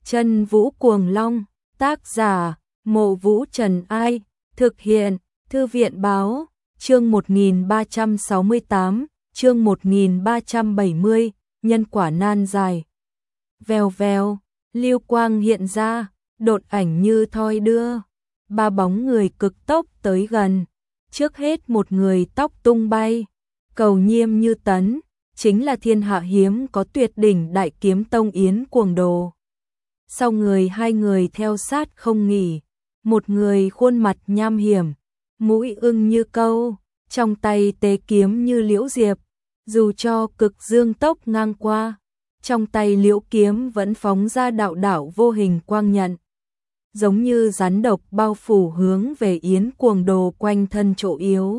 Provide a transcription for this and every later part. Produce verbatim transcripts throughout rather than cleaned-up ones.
Chân Vũ Cuồng Long, tác giả, Mộ Vũ Trần Ai, thực hiện, Thư viện Báo, chương một nghìn ba trăm sáu mươi tám, chương một nghìn ba trăm bảy mươi, nhân quả nan dài. Vèo vèo, lưu quang hiện ra, độn ảnh như thoi đưa, ba bóng người cực tốc tới gần, trước hết một người tóc tung bay, cầu nhiêm như tấn, chính là thiên hạ hiếm có tuyệt đỉnh đại kiếm tông Yến Cuồng Đồ. Sau người hai người theo sát không nghỉ, một người khuôn mặt nham hiểm, mũi ưng như câu, trong tay tế kiếm như liễu diệp, dù cho cực dương tốc ngang qua, trong tay liễu kiếm vẫn phóng ra đạo đạo vô hình quang nhận, giống như rắn độc bao phủ hướng về Yến Cuồng Đồ quanh thân chỗ yếu.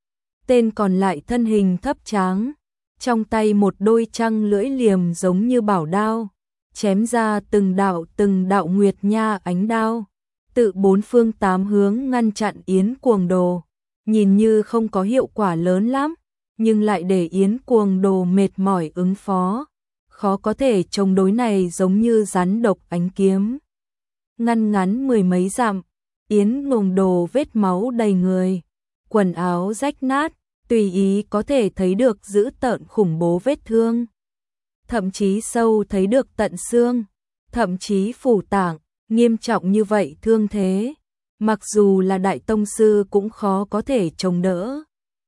Tên còn lại thân hình thấp tráng, trong tay một đôi trăng lưỡi liềm giống như bảo đao, chém ra từng đạo từng đạo nguyệt nha ánh đao, tự bốn phương tám hướng ngăn chặn Yến Cuồng Đồ, nhìn như không có hiệu quả lớn lắm, nhưng lại để Yến Cuồng Đồ mệt mỏi ứng phó, khó có thể chống đối này giống như rắn độc ánh kiếm. Ngăn ngắn mười mấy dặm, Yến Cuồng Đồ vết máu đầy người, quần áo rách nát, tùy ý có thể thấy được dữ tợn khủng bố vết thương. Thậm chí sâu thấy được tận xương, thậm chí phủ tạng, nghiêm trọng như vậy thương thế, mặc dù là đại tông sư cũng khó có thể chống đỡ.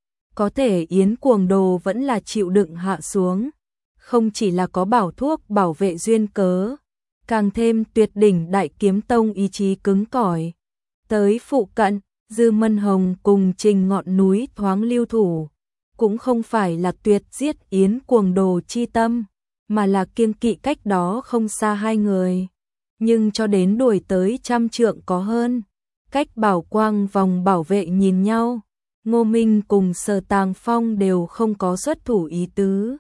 Có thể Yến Cuồng Đồ vẫn là chịu đựng hạ xuống, không chỉ là có bảo thuốc bảo vệ duyên cớ, càng thêm tuyệt đỉnh đại kiếm tông ý chí cứng cỏi. Tới phụ cận, Dư Mân Hồng cùng Trình Ngọn Núi thoáng lưu thủ, cũng không phải là tuyệt giết Yến Cuồng Đồ chi tâm, mà là kiêng kỵ cách đó không xa hai người. Nhưng cho đến đuổi tới trăm trượng có hơn, cách bảo quang vòng bảo vệ nhìn nhau, Ngô Minh cùng Sở Tàng Phong đều không có xuất thủ ý tứ.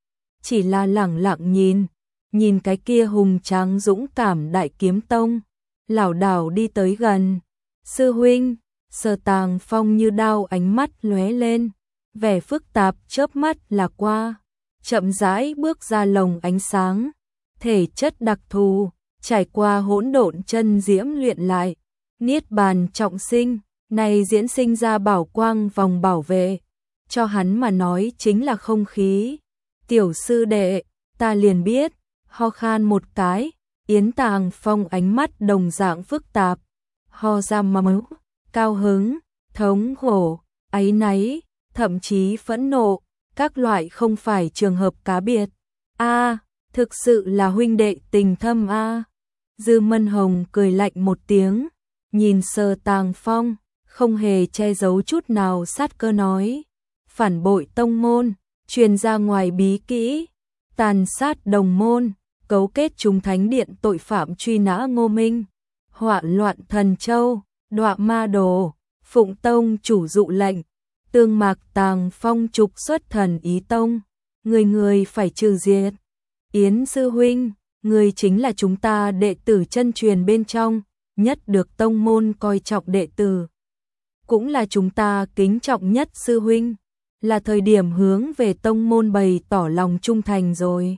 Chỉ là lẳng lặng nhìn, nhìn cái kia hùng tráng dũng cảm đại kiếm tông, lảo đảo đi tới gần. Sư huynh, Sở Tàng Phong như đao ánh mắt lóe lên, vẻ phức tạp chớp mắt là qua, chậm rãi bước ra lồng ánh sáng, thể chất đặc thù, trải qua hỗn độn chân diễm luyện lại, niết bàn trọng sinh, này diễn sinh ra bảo quang vòng bảo vệ, cho hắn mà nói chính là không khí. Tiểu sư đệ, ta liền biết, ho khan một cái, Yến Tàng Phong ánh mắt đồng dạng phức tạp, ho ra mà máu, cao hứng, thống khổ, áy náy, thậm chí phẫn nộ, các loại không phải trường hợp cá biệt. A, thực sự là huynh đệ tình thâm a. Dư Mân Hồng cười lạnh một tiếng, nhìn Sở Tàng Phong, không hề che giấu chút nào sát cơ nói, phản bội tông môn, truyền ra ngoài bí kỹ, tàn sát đồng môn, cấu kết chúng thánh điện tội phạm truy nã Ngô Minh, họa loạn thần châu, đọa ma đồ, phụng tông chủ dụ lệnh, tương mạc Tàng Phong trục xuất thần ý tông, người người phải trừ diệt. Yến sư huynh, người chính là chúng ta đệ tử chân truyền bên trong, nhất được tông môn coi trọng đệ tử, cũng là chúng ta kính trọng nhất sư huynh, là thời điểm hướng về tông môn bày tỏ lòng trung thành rồi.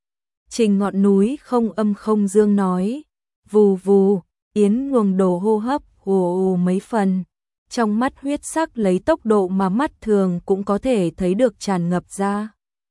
Trình Ngọn Núi không âm không dương nói, vù vù, Yến Cuồng Đồ hô hấp ồ ồ mấy phần, trong mắt huyết sắc lấy tốc độ mà mắt thường cũng có thể thấy được tràn ngập ra.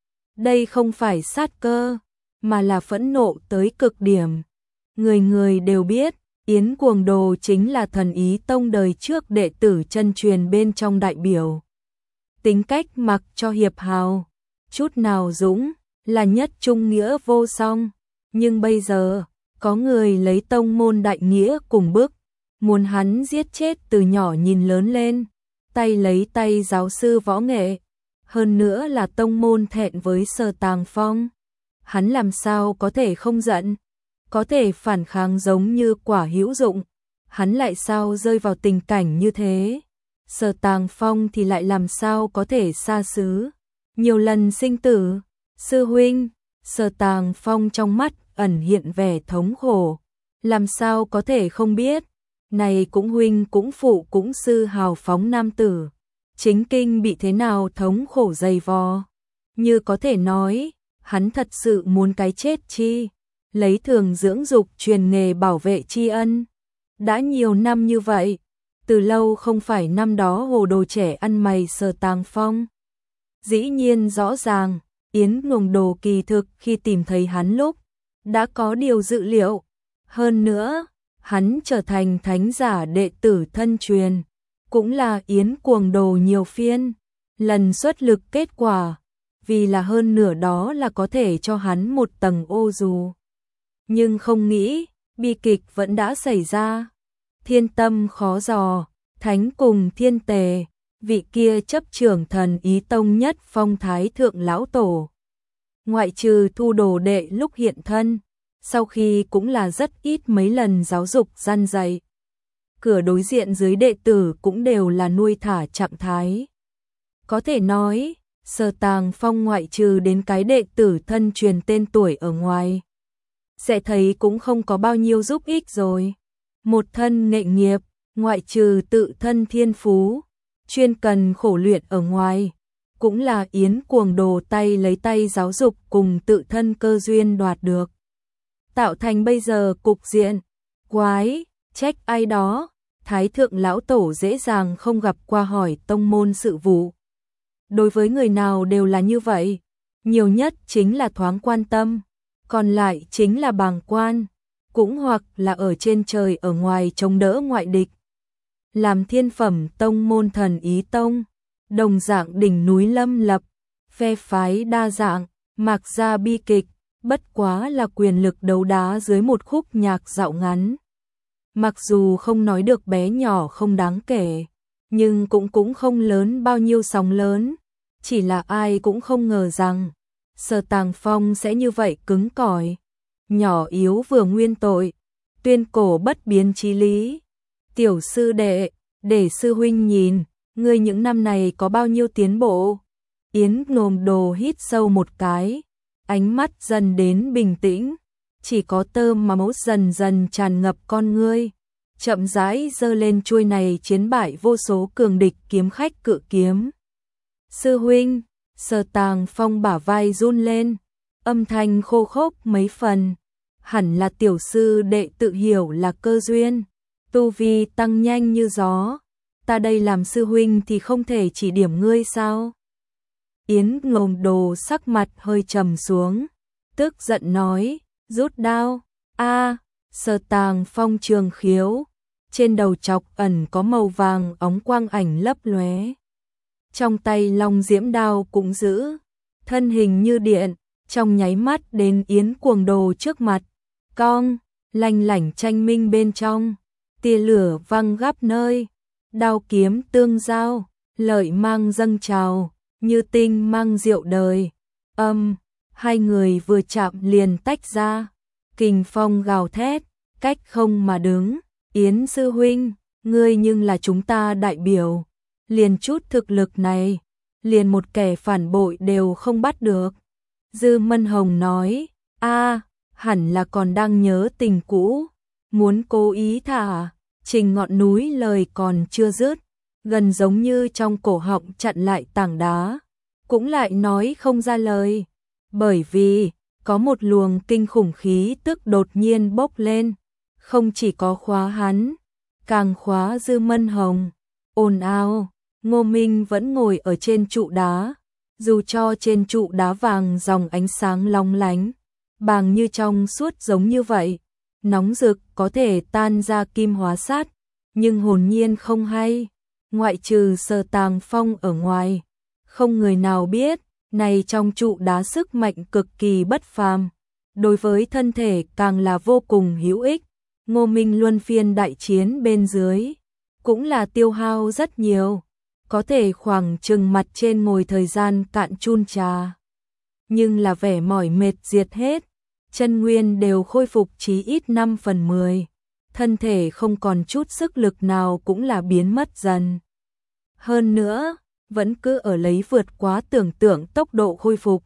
Đây không phải sát cơ, mà là phẫn nộ tới cực điểm. Người người đều biết, Yến Cuồng Đồ chính là thần ý tông đời trước đệ tử chân truyền bên trong đại biểu. Tính cách mặc cho hiệp hào, chút nào dũng, là nhất trung nghĩa vô song. Nhưng bây giờ, có người lấy tông môn đại nghĩa cùng bức, muốn hắn giết chết từ nhỏ nhìn lớn lên, tay lấy tay giáo sư võ nghệ, hơn nữa là tông môn thẹn với Sở Tàng Phong. Hắn làm sao có thể không giận, có thể phản kháng giống như quả hữu dụng, hắn lại sao rơi vào tình cảnh như thế. Sở Tàng Phong thì lại làm sao có thể xa xứ, nhiều lần sinh tử. Sư huynh, Sở Tàng Phong trong mắt ẩn hiện vẻ thống khổ, làm sao có thể không biết, này cũng huynh cũng phụ cũng sư hào phóng nam tử, chính kinh bị thế nào thống khổ dày vò, như có thể nói, hắn thật sự muốn cái chết chi, lấy thường dưỡng dục truyền nghề bảo vệ tri ân. Đã nhiều năm như vậy, từ lâu không phải năm đó hồ đồ trẻ ăn mày Sở Tàng Phong. Dĩ nhiên rõ ràng, Yến Ngồng Đồ kỳ thực khi tìm thấy hắn lúc, đã có điều dự liệu. Hơn nữa, hắn trở thành thánh giả đệ tử thân truyền, cũng là Yến Cuồng Đồ nhiều phiên, lần xuất lực kết quả, vì là hơn nửa đó là có thể cho hắn một tầng ô dù. Nhưng không nghĩ, bi kịch vẫn đã xảy ra. Thiên tâm khó dò, thánh cùng thiên tề, vị kia chấp trưởng thần ý tông nhất phong thái thượng lão tổ. Ngoại trừ thu đồ đệ lúc hiện thân, sau khi cũng là rất ít mấy lần giáo dục gian dạy. Cửa đối diện dưới đệ tử cũng đều là nuôi thả trạng thái. Có thể nói, Sở Tàng Phong ngoại trừ đến cái đệ tử thân truyền tên tuổi ở ngoài, sẽ thấy cũng không có bao nhiêu giúp ích rồi. Một thân nghệ nghiệp, ngoại trừ tự thân thiên phú, chuyên cần khổ luyện ở ngoài, cũng là Yến Cuồng Đồ tay lấy tay giáo dục cùng tự thân cơ duyên đoạt được. Tạo thành bây giờ cục diện, quái, trách ai đó, Thái Thượng Lão Tổ dễ dàng không gặp qua hỏi tông môn sự vụ. Đối với người nào đều là như vậy, nhiều nhất chính là thoáng quan tâm, còn lại chính là bàng quan, cũng hoặc là ở trên trời ở ngoài chống đỡ ngoại địch. Làm thiên phẩm tông môn thần ý tông, đồng dạng đỉnh núi lâm lập, phe phái đa dạng, mạc ra bi kịch, bất quá là quyền lực đấu đá dưới một khúc nhạc dạo ngắn. Mặc dù không nói được bé nhỏ không đáng kể, nhưng cũng cũng không lớn bao nhiêu sóng lớn, chỉ là ai cũng không ngờ rằng Sở Tàng Phong sẽ như vậy cứng cỏi, nhỏ yếu vừa nguyên tội, tuyên cổ bất biến chí lý. Tiểu sư đệ, để sư huynh nhìn, ngươi những năm này có bao nhiêu tiến bộ. Yến Ngồng Đồ hít sâu một cái, ánh mắt dần đến bình tĩnh, chỉ có tơ máu dần dần tràn ngập con ngươi, chậm rãi giơ lên chuôi này chiến bại vô số cường địch kiếm khách cự kiếm. Sư huynh, Sở Tàng Phong bả vai run lên, âm thanh khô khốc mấy phần, hẳn là tiểu sư đệ tự hiểu là cơ duyên, tu vi tăng nhanh như gió, ta đây làm sư huynh thì không thể chỉ điểm ngươi sao? Yến Ngồng Đồ sắc mặt hơi trầm xuống, tức giận nói, rút đao. A, Sở Tàng Phong trường khiếu, trên đầu chọc ẩn có màu vàng óng quang ảnh lấp lóe. Trong tay long diễm đao cũng giữ, thân hình như điện, trong nháy mắt đến Yến Cuồng Đồ trước mặt, cong, lanh lảnh tranh minh bên trong, tia lửa văng gắp nơi, đao kiếm tương giao, lợi mang dâng trào, như tinh mang diệu đời. Âm, hai người vừa chạm liền tách ra, kình phong gào thét, cách không mà đứng. Yến sư huynh, ngươi nhưng là chúng ta đại biểu, liền chút thực lực này, liền một kẻ phản bội đều không bắt được. Dư Mân Hồng nói, a, hẳn là còn đang nhớ tình cũ, muốn cố ý thả. Trình Ngọn Núi lời còn chưa dứt, gần giống như trong cổ họng chặn lại tảng đá, cũng lại nói không ra lời, bởi vì có một luồng kinh khủng khí tức đột nhiên bốc lên, không chỉ có khóa hắn, càng khóa Dư Mân Hồng. Ồn ào, Ngô Minh vẫn ngồi ở trên trụ đá, dù cho trên trụ đá vàng dòng ánh sáng long lánh, bàng như trong suốt giống như vậy, nóng rực có thể tan ra kim hóa sát, nhưng hồn nhiên không hay, ngoại trừ Sở Tàng Phong ở ngoài, không người nào biết, này trong trụ đá sức mạnh cực kỳ bất phàm, đối với thân thể càng là vô cùng hữu ích. Ngô Minh luân phiên đại chiến bên dưới, cũng là tiêu hao rất nhiều, có thể khoảng chừng mặt trên ngồi thời gian cạn chun trà. Nhưng là vẻ mỏi mệt diệt hết, chân nguyên đều khôi phục chí ít năm phần mười, thân thể không còn chút sức lực nào cũng là biến mất dần. Hơn nữa, vẫn cứ ở lấy vượt quá tưởng tượng tốc độ khôi phục.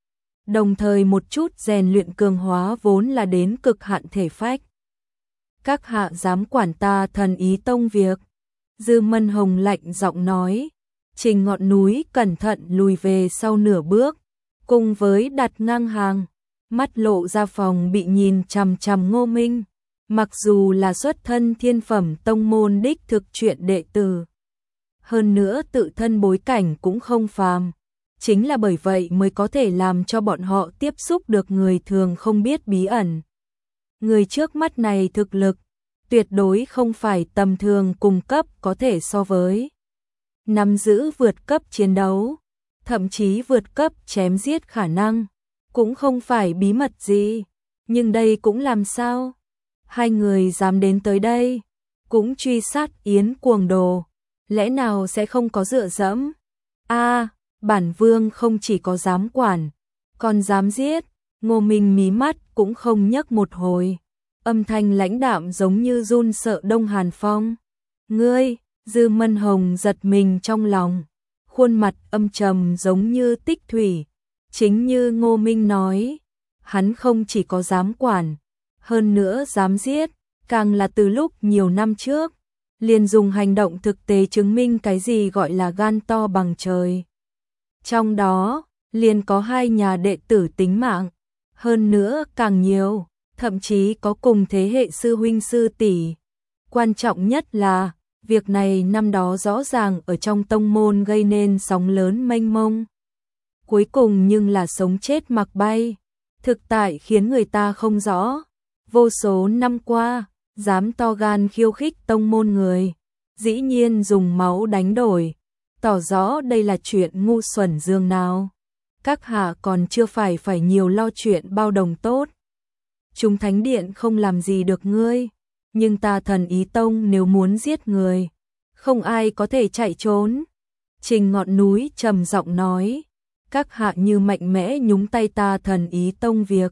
Đồng thời một chút rèn luyện cường hóa vốn là đến cực hạn thể phách. Các hạ dám quản ta thần ý tông việc. Dư Mân Hồng lạnh giọng nói. Trình Ngọn Núi cẩn thận lùi về sau nửa bước, cùng với đặt ngang hàng. mắt lộ ra phòng bị nhìn chằm chằm Ngô Minh. Mặc dù là xuất thân thiên phẩm tông môn đích thực truyện đệ tử, hơn nữa tự thân bối cảnh cũng không phàm, chính là bởi vậy mới có thể làm cho bọn họ tiếp xúc được người thường không biết bí ẩn. Người trước mắt này thực lực tuyệt đối không phải tầm thường cùng cấp có thể so với. Nắm giữ vượt cấp chiến đấu, thậm chí vượt cấp chém giết khả năng, cũng không phải bí mật gì, nhưng đây cũng làm sao? Hai người dám đến tới đây, cũng truy sát Yến Cuồng Đồ, lẽ nào sẽ không có dựa dẫm? A, à, bản vương không chỉ có dám quản, còn dám giết. Ngô Minh mí mắt cũng không nhấc một hồi, âm thanh lãnh đạm giống như run sợ đông hàn phong. Ngươi, Dư Mân Hồng giật mình trong lòng, khuôn mặt âm trầm giống như tích thủy, chính như Ngô Minh nói, hắn không chỉ có dám quản, hơn nữa dám giết, càng là từ lúc nhiều năm trước, liền dùng hành động thực tế chứng minh cái gì gọi là gan to bằng trời. Trong đó, liền có hai nhà đệ tử tính mạng, hơn nữa càng nhiều, thậm chí có cùng thế hệ sư huynh sư tỷ. Quan trọng nhất là, việc này năm đó rõ ràng ở trong tông môn gây nên sóng lớn mênh mông. Cuối cùng nhưng là sống chết mặc bay, thực tại khiến người ta không rõ. Vô số năm qua, dám to gan khiêu khích tông môn người, dĩ nhiên dùng máu đánh đổi, tỏ rõ đây là chuyện ngu xuẩn dương nào. Các hạ còn chưa phải phải nhiều lo chuyện bao đồng tốt. Chúng thánh điện không làm gì được ngươi, nhưng ta Thần Ý Tông nếu muốn giết người, không ai có thể chạy trốn. Trình Ngọn Núi trầm giọng nói, các hạ như mạnh mẽ nhúng tay ta Thần Ý Tông việc,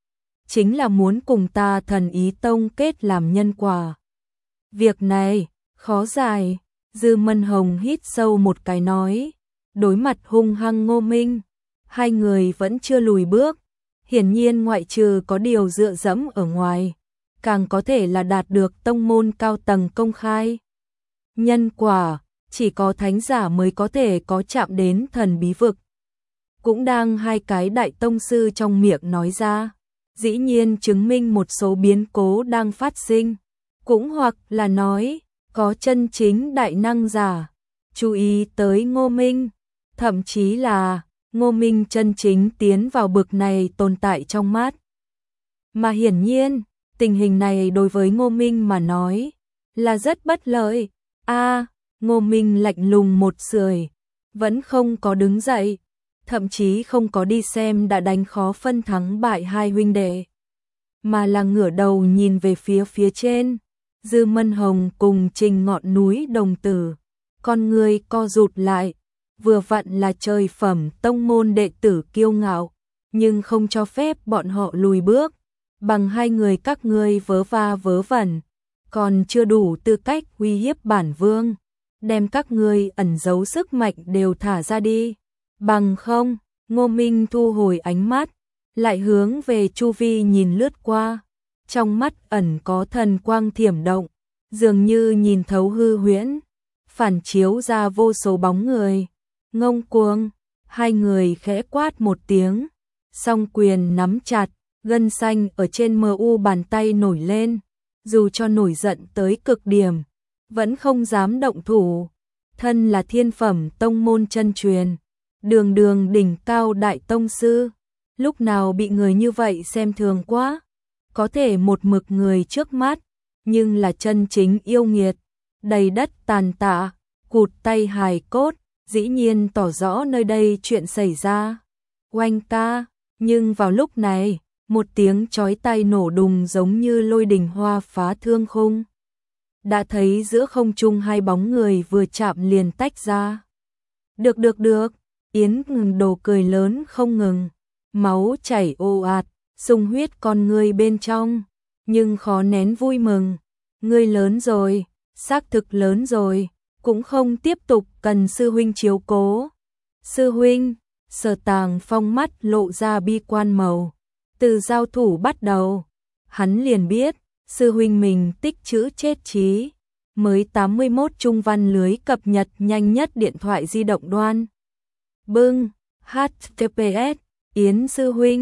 chính là muốn cùng ta Thần Ý Tông kết làm nhân quả. Việc này, khó giải. Dư Mân Hồng hít sâu một cái nói, đối mặt hung hăng Ngô Minh, hai người vẫn chưa lùi bước, hiển nhiên ngoại trừ có điều dựa dẫm ở ngoài, càng có thể là đạt được tông môn cao tầng công khai. Nhân quả, chỉ có thánh giả mới có thể có chạm đến thần bí vực. Cũng đang hai cái đại tông sư trong miệng nói ra, dĩ nhiên chứng minh một số biến cố đang phát sinh, cũng hoặc là nói, có chân chính đại năng giả, chú ý tới Ngô Minh, thậm chí là Ngô Minh chân chính tiến vào bực này tồn tại trong mắt. Mà hiển nhiên, tình hình này đối với Ngô Minh mà nói, là rất bất lợi. A, à, Ngô Minh lạnh lùng một sưởi, vẫn không có đứng dậy, thậm chí không có đi xem đã đánh khó phân thắng bại hai huynh đệ, mà là ngửa đầu nhìn về phía phía trên. Dư Mân Hồng cùng Trình Ngọn Núi đồng tử, con người co rụt lại, vừa vặn là trời phẩm tông môn đệ tử kiêu ngạo, nhưng không cho phép bọn họ lùi bước, bằng hai người các ngươi vớ va vớ vẩn, còn chưa đủ tư cách uy hiếp bản vương, đem các ngươi ẩn giấu sức mạnh đều thả ra đi, bằng không. Ngô Minh thu hồi ánh mắt, lại hướng về chu vi nhìn lướt qua, trong mắt ẩn có thần quang thiểm động, dường như nhìn thấu hư huyễn, phản chiếu ra vô số bóng người. Ngông Cuồng, hai người khẽ quát một tiếng, song quyền nắm chặt, gân xanh ở trên mờ u bàn tay nổi lên, dù cho nổi giận tới cực điểm, vẫn không dám động thủ. Thân là thiên phẩm tông môn chân truyền, đường đường đỉnh cao đại tông sư, lúc nào bị người như vậy xem thường quá, có thể một mực người trước mắt, nhưng là chân chính yêu nghiệt, đầy đất tàn tạ, cụt tay hài cốt, dĩ nhiên tỏ rõ nơi đây chuyện xảy ra. Oanh ca, nhưng vào lúc này, một tiếng chói tai nổ đùng giống như lôi đình hoa phá thương khung. Đã thấy giữa không trung hai bóng người vừa chạm liền tách ra. Được được được, Yến Ngừng Đồ cười lớn không ngừng, máu chảy ồ ạt, sung huyết con người bên trong, nhưng khó nén vui mừng. Ngươi lớn rồi, xác thực lớn rồi, cũng không tiếp tục cần sư huynh chiếu cố. Sư huynh, Sở Tàng Phong mắt lộ ra bi quan màu. Từ giao thủ bắt đầu, hắn liền biết, sư huynh mình tích trữ chết trí. Mới tám mươi mốt trung văn lưới cập nhật nhanh nhất điện thoại di động đoan. Bưng, hát tê pê ét, Yến sư huynh,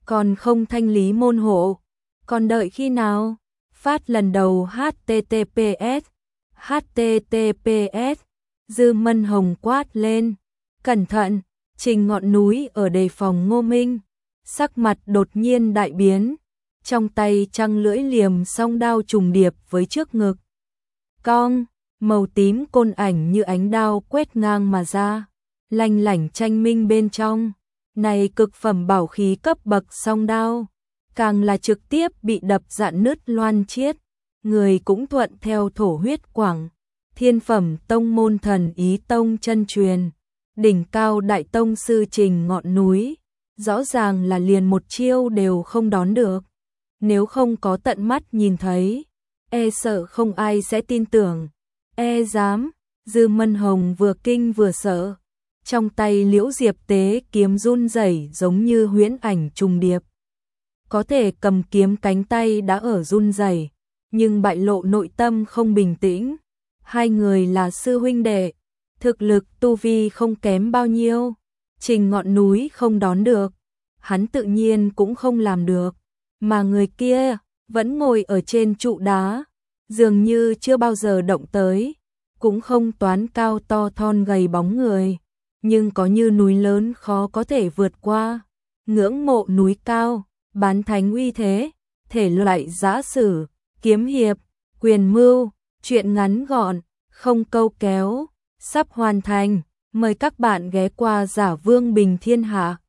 còn không thanh lý môn hộ, còn đợi khi nào? Phát lần đầu H T T P S, H T T P S, Dư Mân Hồng quát lên, cẩn thận, Trình Ngọn Núi ở đề phòng Ngô Minh, sắc mặt đột nhiên đại biến, trong tay trăng lưỡi liềm song đao trùng điệp với trước ngực. Cong, màu tím côn ảnh như ánh đao quét ngang mà ra, lanh lảnh tranh minh bên trong, này cực phẩm bảo khí cấp bậc song đao, càng là trực tiếp bị đập rạn nứt loan chiết, người cũng thuận theo thổ huyết quảng, thiên phẩm tông môn thần ý tông chân truyền, đỉnh cao đại tông sư Trình Ngọn Núi, rõ ràng là liền một chiêu đều không đón được, nếu không có tận mắt nhìn thấy, e sợ không ai sẽ tin tưởng, e dám, Dư Mân Hồng vừa kinh vừa sợ, trong tay Liễu Diệp tế kiếm run rẩy giống như huyễn ảnh trùng điệp. Có thể cầm kiếm cánh tay đã ở run rẩy, nhưng bại lộ nội tâm không bình tĩnh. Hai người là sư huynh đệ, thực lực tu vi không kém bao nhiêu, Trình Ngọn Núi không đón được, hắn tự nhiên cũng không làm được, mà người kia vẫn ngồi ở trên trụ đá, dường như chưa bao giờ động tới, cũng không toán cao to thon gầy bóng người, nhưng có như núi lớn khó có thể vượt qua, ngưỡng mộ núi cao, bán thánh uy thế, thể loại giã sử, kiếm hiệp, quyền mưu, chuyện ngắn gọn, không câu kéo, sắp hoàn thành, mời các bạn ghé qua Giả Vương Bình Thiên Hạ.